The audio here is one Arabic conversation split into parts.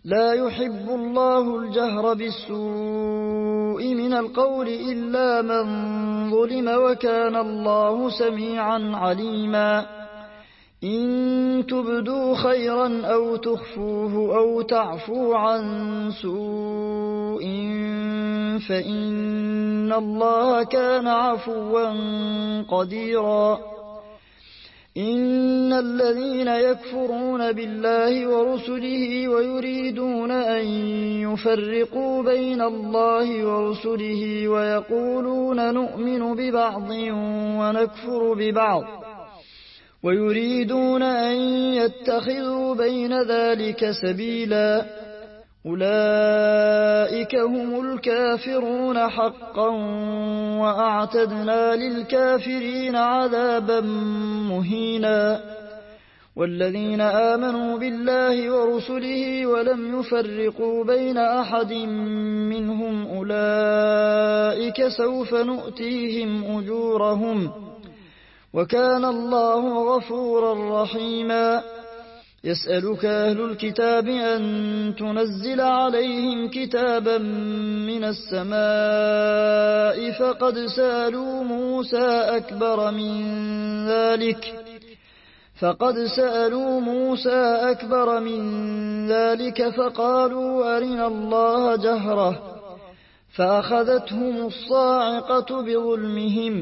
لا يحب الله الجهر بالسوء من القول إلا من ظلم وكان الله سميعا عليما إن تبدوا خيرا أو تخفوه أو تعفو عن سوء فإن الله كان عفوا قديرا إن الذين يكفرون بالله ورسله ويريدون أن يفرقوا بين الله ورسله ويقولون نؤمن ببعض ونكفر ببعض ويريدون أن يتخذوا بين ذلك سبيلا أولئك هم الكافرون حقا وأعتدنا للكافرين عذابا مهينا والذين آمنوا بالله ورسله ولم يفرقوا بين أحد منهم أولئك سوف نؤتيهم أجورهم وكان الله غفورا رحيما يسألك أهل الكتاب أن تنزل عليهم كتابا من السماء فقد سألوا موسى أكبر من ذلك فقالوا أرنا الله جهرة فأخذتهم الصاعقة بظلمهم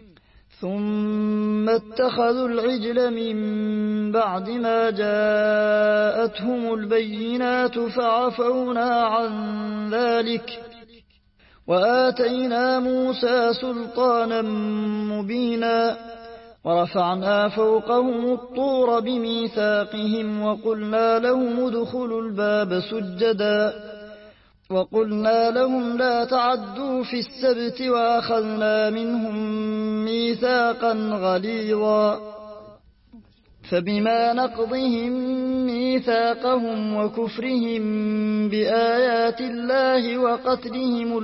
ثم اتخذوا العجل من بعد ما جاءتهم البينات فعفونا عن ذلك وآتينا موسى سلطانا مبينا ورفعنا فوقهم الطور بميثاقهم وقلنا لهم ادخلوا الباب سجدا وقلنا لهم لا تعدوا في السبت وأخذنا منهم ميثاقا غليظا فبما نقضهم ميثاقهم وكفرهم بآيات الله وقتلهم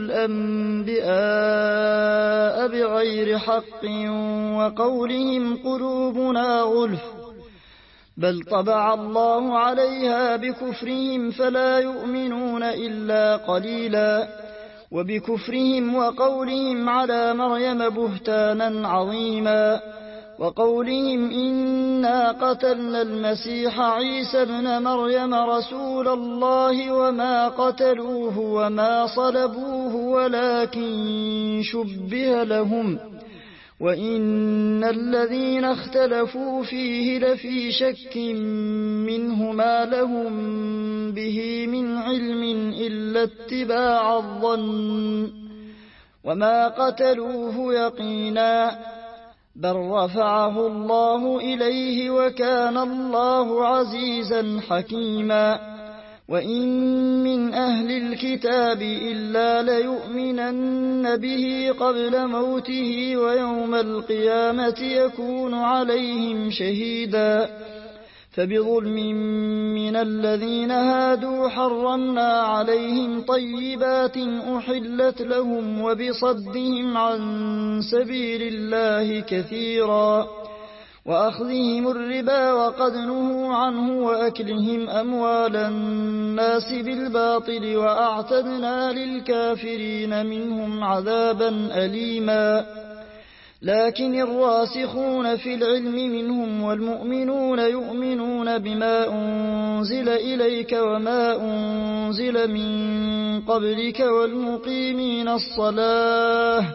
الأنبياء بغير حق وقولهم قلوبنا غلف بل طبع الله عليها بكفرهم فلا يؤمنون إلا قليلا وبكفرهم وقولهم على مريم بهتانا عظيما وقولهم إنا قتلنا المسيح عيسى ابن مريم رسول الله وما قتلوه وما صلبوه ولكن شبه لهم وإن الذين اختلفوا فيه لفي شك منه ما لهم به من علم إلا اتباع الظن وما قتلوه يقينا بل رفعه الله إليه وكان الله عزيزا حكيما وإن من أهل الكتاب إلا ليؤمنن به قبل موته ويوم القيامة يكون عليهم شهيدا فبظلم من الذين هادوا حرمنا عليهم طيبات أحلت لهم وبصدهم عن سبيل الله كثيرا وأخذهم الربا وقد نهوا عنه وأكلهم أموال الناس بالباطل وأعتدنا للكافرين منهم عذابا أليما لكن الراسخون في العلم منهم والمؤمنون يؤمنون بما أنزل إليك وما أنزل من قبلك والمقيمين الصلاة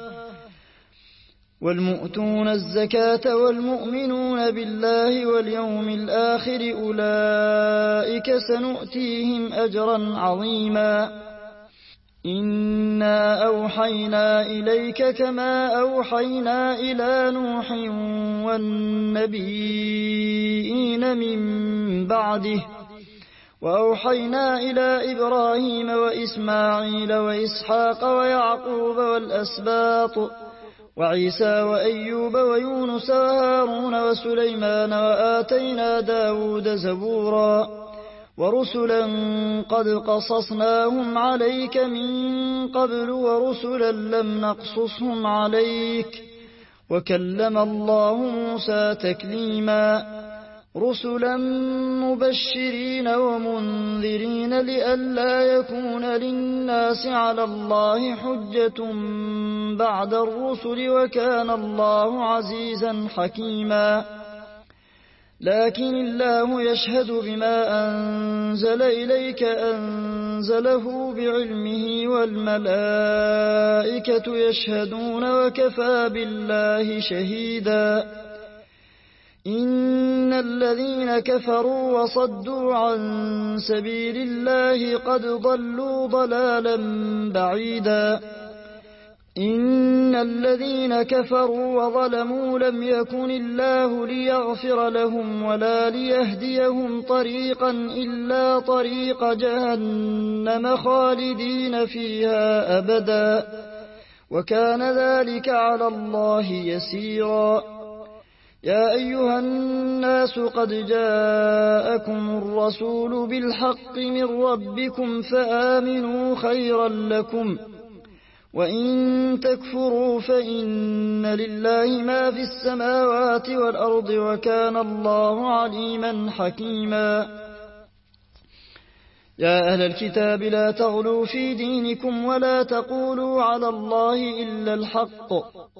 والمؤتون الزكاة والمؤمنون بالله واليوم الآخر أولئك سنؤتيهم أجرا عظيما إنا أوحينا إليك كما أوحينا إلى نوح والنبيين من بعده وأوحينا إلى إبراهيم وإسماعيل وإسحاق ويعقوب والأسباط وعيسى وأيوب ويونس وهارون وسليمان وآتينا داود زبورا ورسلا قد قصصناهم عليك من قبل ورسلا لم نقصصهم عليك وكلم الله موسى تكليما رسلا مبشرين ومنذرين لئلا يكون للناس على الله حجة بعد الرسل وكان الله عزيزا حكيما لكن الله يشهد بما أنزل إليك أنزله بعلمه والملائكة يشهدون وكفى بالله شهيدا إن الذين كفروا وصدوا عن سبيل الله قد ضلوا ضلالا بعيدا إن الذين كفروا وظلموا لم يكن الله ليغفر لهم ولا ليهديهم طريقا إلا طريق جهنم خالدين فيها أبدا وكان ذلك على الله يسيرا يا أيها الناس قد جاءكم الرسول بالحق من ربكم فآمنوا خيرا لكم وإن تكفروا فإن لله ما في السماوات والأرض وكان الله عليما حكيما يا أهل الكتاب لا تغلوا في دينكم ولا تقولوا على الله إلا الحق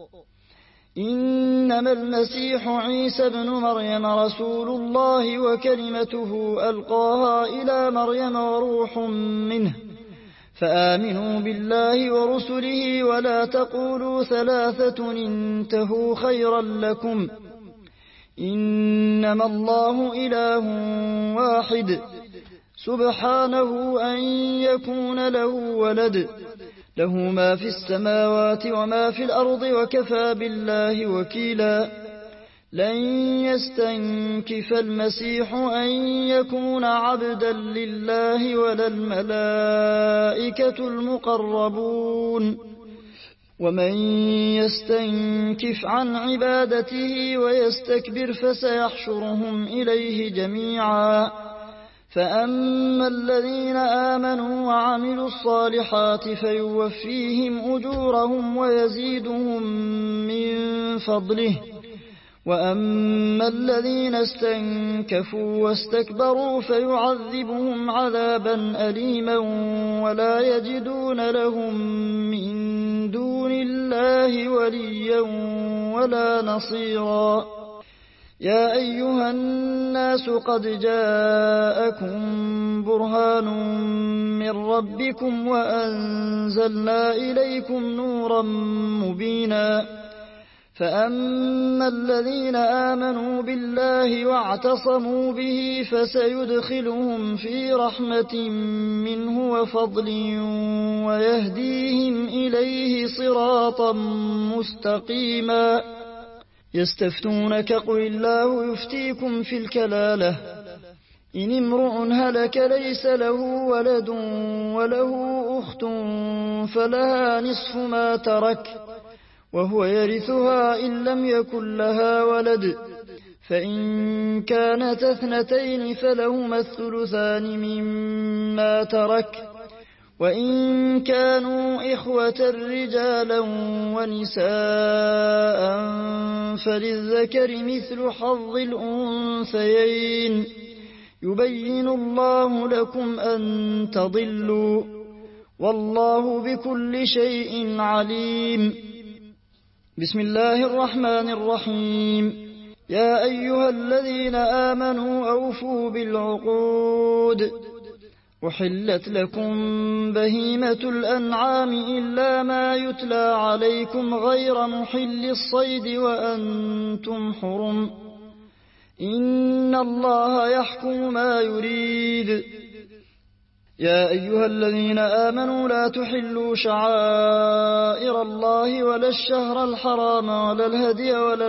إنما المسيح عيسى بن مريم رسول الله وكلمته ألقاها إلى مريم وروح منه فآمنوا بالله ورسله ولا تقولوا ثلاثة انتهوا خيرا لكم إنما الله إله واحد سبحانه أن يكون له ولد له ما في السماوات وما في الأرض وكفى بالله وكيلا لن يستنكف المسيح أن يكون عبدا لله ولا الملائكة المقربون ومن يستنكف عن عبادته ويستكبر فسيحشرهم إليه جميعا فأما الذين آمنوا وعملوا الصالحات فيوفيهم أجورهم ويزيدهم من فضله وأما الذين استنكفوا واستكبروا فيعذبهم عذابا أليما ولا يجدون لهم من دون الله وليا ولا نصيرا يا أيها الناس قد جاءكم برهان من ربكم وأنزلنا إليكم نورا مبينا فأما الذين آمنوا بالله واعتصموا به فسيدخلهم في رحمة منه وفضل ويهديهم إليه صراطا مستقيما يستفتونك قل الله يفتيكم في الكلالة إن امرؤ هلك ليس له ولد وله أخت فلها نصف ما ترك وهو يرثها إن لم يكن لها ولد فإن كانت اثنتين فلهما الثلثان مما ترك وإن كانوا إخوة رجالا ونساء فللذكر مثل حظ الأنثيين يبين الله لكم أن تضلوا والله بكل شيء عليم بسم الله الرحمن الرحيم يا أيها الذين آمنوا أوفوا بالعقود أحلت لكم بهيمة الأنعام إلا ما يتلى عليكم غير محل الصيد وأنتم حرم إن الله يحكم ما يريد يا أيها الذين آمنوا لا تحلوا شعائر الله ولا الشهر الحرام ولا الهدي ولا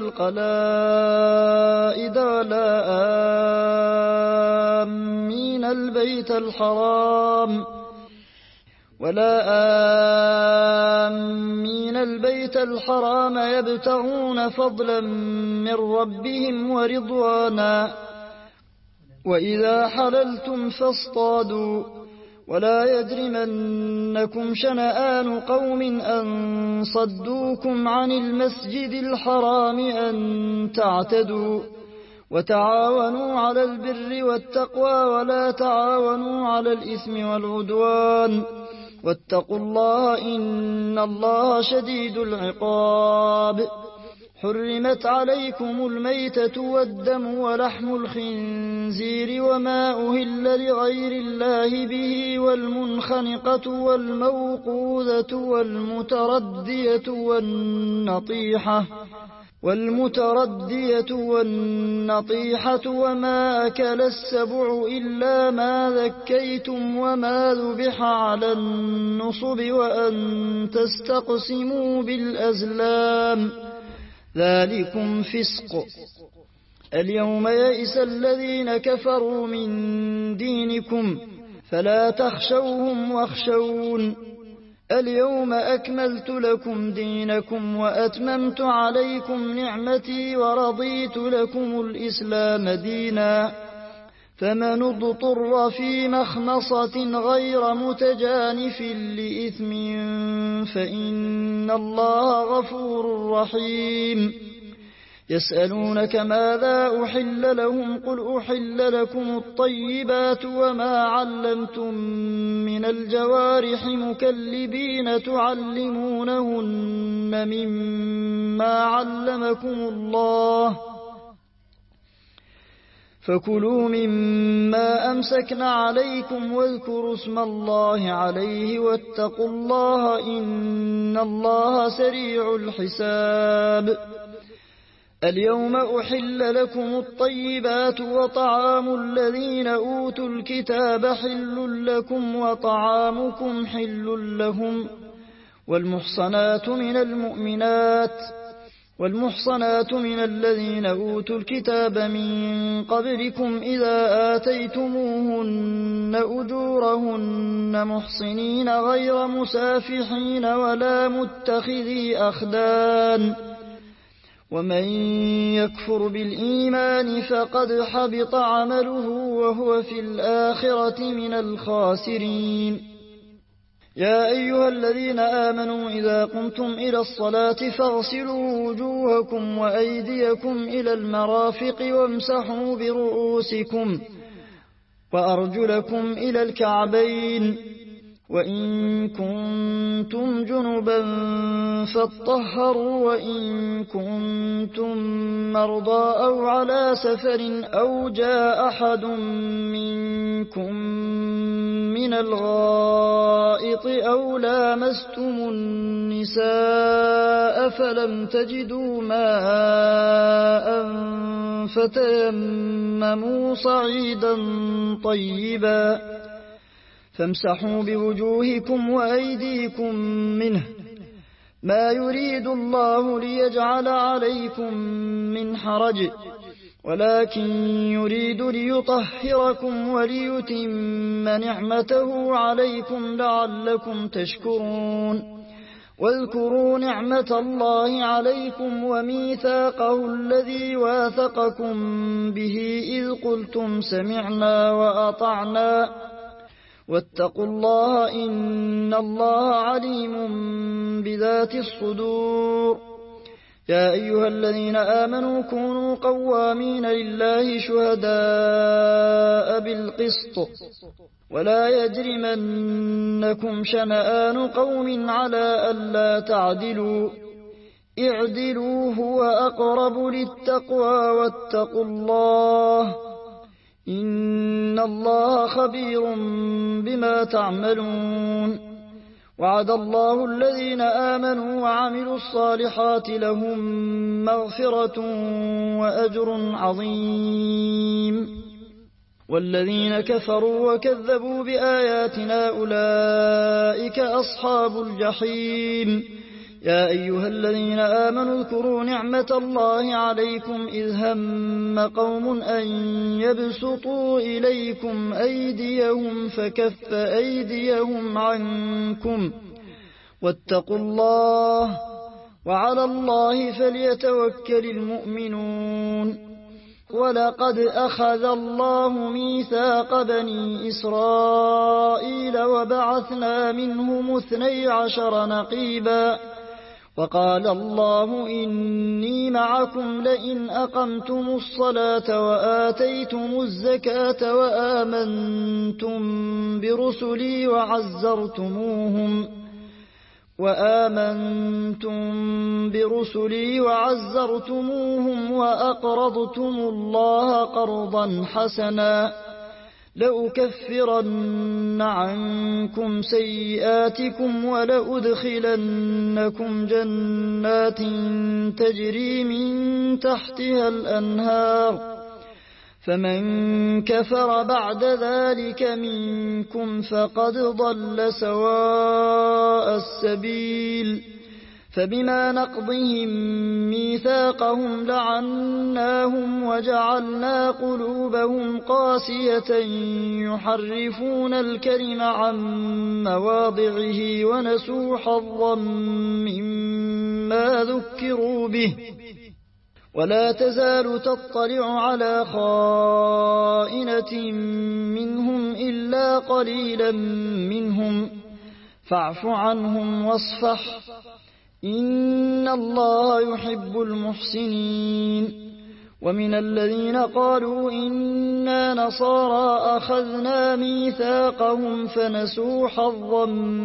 القلائد ولا آمين البيت الحرام يبتغون فضلا من ربهم ورضوانا وإذا حللتم فاصطادوا ولا يجرمنكم شنآن قوم أن صدوكم عن المسجد الحرام أن تعتدوا وتعاونوا على البر والتقوى ولا تعاونوا على الإثم والعدوان واتقوا الله إن الله شديد العقاب. حرمت عليكم الميتة والدم ولحم الخنزير وما أهل لغير الله به والمنخنقة والموقوذة والمتردية والنطيحة وما أكل السبع إلا ما ذكيتم وما ذبح على النصب وأن تستقسموا بالأزلام ذلكم فسق. اليوم يئس الذين كفروا من دينكم فلا تخشوهم واخشون. اليوم أكملت لكم دينكم وأتممت عليكم نعمتي ورضيت لكم الإسلام دينا. فمن اضطر في مخمصة غير متجانف لإثم فإن الله غفور رحيم. يسألونك ماذا أحل لهم قل أحل لكم الطيبات وما علمتم من الجوارح مكلبين تعلمونهن مما علمكم الله فكلوا مما أمسكن عليكم واذكروا اسم الله عليه واتقوا الله إن الله سريع الحساب. اليوم أحل لكم الطيبات وطعام الذين أوتوا الكتاب حل لكم وطعامكم حل لهم والمحصنات من الذين أوتوا الكتاب من قبلكم إذا آتيتموهن أجورهن محصنين غير مسافحين ولا متخذي أخدان ومن يكفر بالإيمان فقد حبط عمله وهو في الآخرة من الخاسرين. يا أيها الذين آمنوا إذا قمتم إلى الصلاة فاغسلوا وجوهكم وأيديكم إلى المرافق وامسحوا برؤوسكم وأرجلكم إلى الكعبين وإن كنتم جنبا فاطهروا وإن كنتم مرضى أو على سفر أو جاء أحد منكم من الغائط أو لامستم النساء فلم تجدوا ماء فتيمموا صعيدا طيبا فامسحوا بوجوهكم وأيديكم منه ما يريد الله ليجعل عليكم من حرج ولكن يريد ليطهركم وليتم نعمته عليكم لعلكم تشكرون. واذكروا نعمة الله عليكم وميثاقه الذي واثقكم به إذ قلتم سمعنا وأطعنا واتقوا الله إن الله عليم بذات الصدور. يا أيها الذين آمنوا كونوا قوامين لله شهداء بالقسط ولا يجرمنكم شنآن قوم على ألا تعدلوا اعدلوا هو أقرب للتقوى واتقوا الله إن الله خبير بما تعملون. وعد الله الذين آمنوا وعملوا الصالحات لهم مغفرة وأجر عظيم. والذين كفروا وكذبوا بآياتنا أولئك أصحاب الجحيم. يا أيها الذين آمنوا اذكروا نعمة الله عليكم إذ هم قوم أن يبسطوا إليكم أيديهم فكف أيديهم عنكم واتقوا الله وعلى الله فليتوكل المؤمنون. ولقد أخذ الله ميثاق بني إسرائيل وبعثنا منهم 12 نقيبا وقال الله إني معكم لئن أقمتم الصلاة وآتيتم الزكاة وآمنتم برسلي وعزرتموهم وأقرضتم الله قرضا حسنا لأكفرن عنكم سيئاتكم ولأدخلنكم جنات تجري من تحتها الأنهار فمن كفر بعد ذلك منكم فقد ضل سواء السبيل فبما نقضهم ميثاقهم لعناهم وجعلنا قلوبهم قاسية يحرفون الكلم عن مواضعه ونسوا حظا مما ذكروا به ولا تزال تطلع على خائنة منهم إلا قليلا منهم فاعف عنهم واصفح إن الله يحب المحسنين ومن الذين قالوا إنا نصارى أخذنا ميثاقهم فنسوا حظا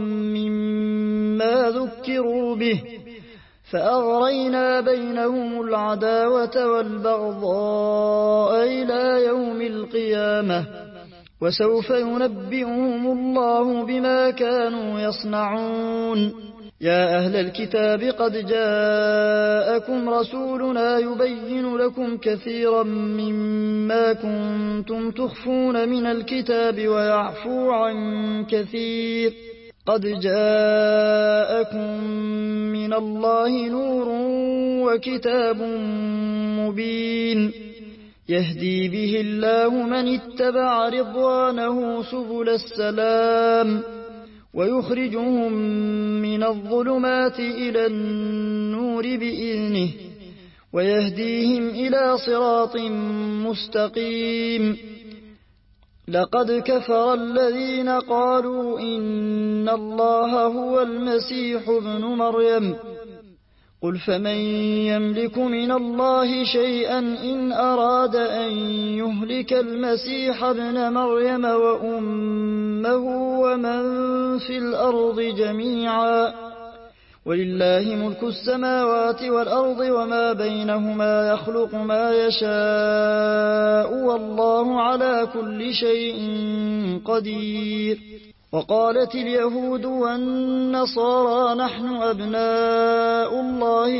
مما ذكروا به فأغرينا بينهم العداوة والبغضاء إلى يوم القيامة وسوف ينبئهم الله بما كانوا يصنعون يا أهل الكتاب قد جاءكم رسولنا يبين لكم كثيرا مما كنتم تخفون من الكتاب ويعفو عن كثير قد جاءكم من الله نور وكتاب مبين يهدي به الله من اتبع رضوانه سبل السلام ويخرجهم من الظلمات إلى النور بإذنه ويهديهم إلى صراط مستقيم لقد كفر الذين قالوا إن الله هو المسيح ابن مريم قل فمن يملك من الله شيئا إن أراد أن يهلك المسيح ابن مريم وأمه ومن في الأرض جميعا ولله ملك السماوات والأرض وما بينهما يخلق ما يشاء والله على كل شيء قدير وقالت اليهود والنصارى نحن أبناء الله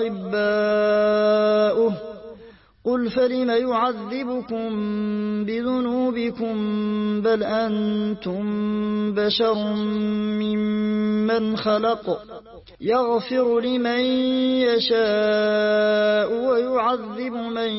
وأحباؤه قل فلم يعذبكم بذنوبكم بل أنتم بشر ممن خلق يغفر لمن يشاء ويعذب من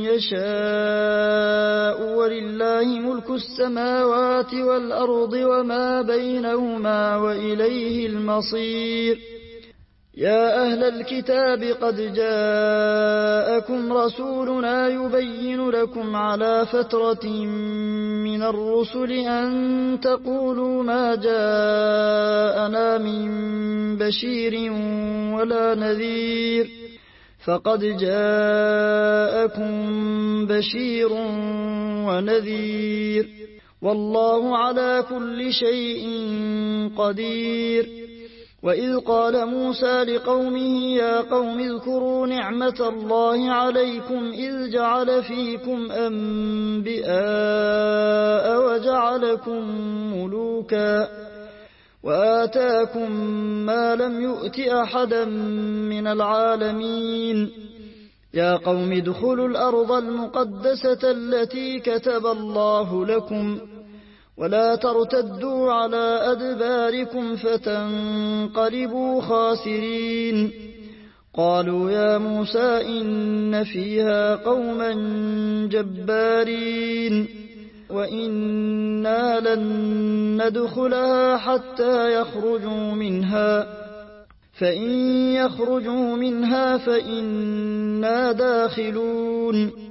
يشاء ولله ملك السماوات والأرض وما بينهما وإليه المصير يا أهل الكتاب قد جاءكم رسولنا يبين لكم على فترة من الرسل أن تقولوا ما جاءنا من بشير ولا نذير فقد جاءكم بشير ونذير والله على كل شيء قدير وإذ قال موسى لقومه يا قوم اذكروا نعمة الله عليكم إذ جعل فيكم أنبياء وجعلكم ملوكا وآتاكم ما لم يؤت أحدا من العالمين يا قوم ادخلوا الأرض المقدسة التي كتب الله لكم ولا ترتدوا على أدباركم فتنقلبوا خاسرين قالوا يا موسى إن فيها قوما جبارين وإنا لن ندخلها حتى يخرجوا منها فإن يخرجوا منها فإنا داخلون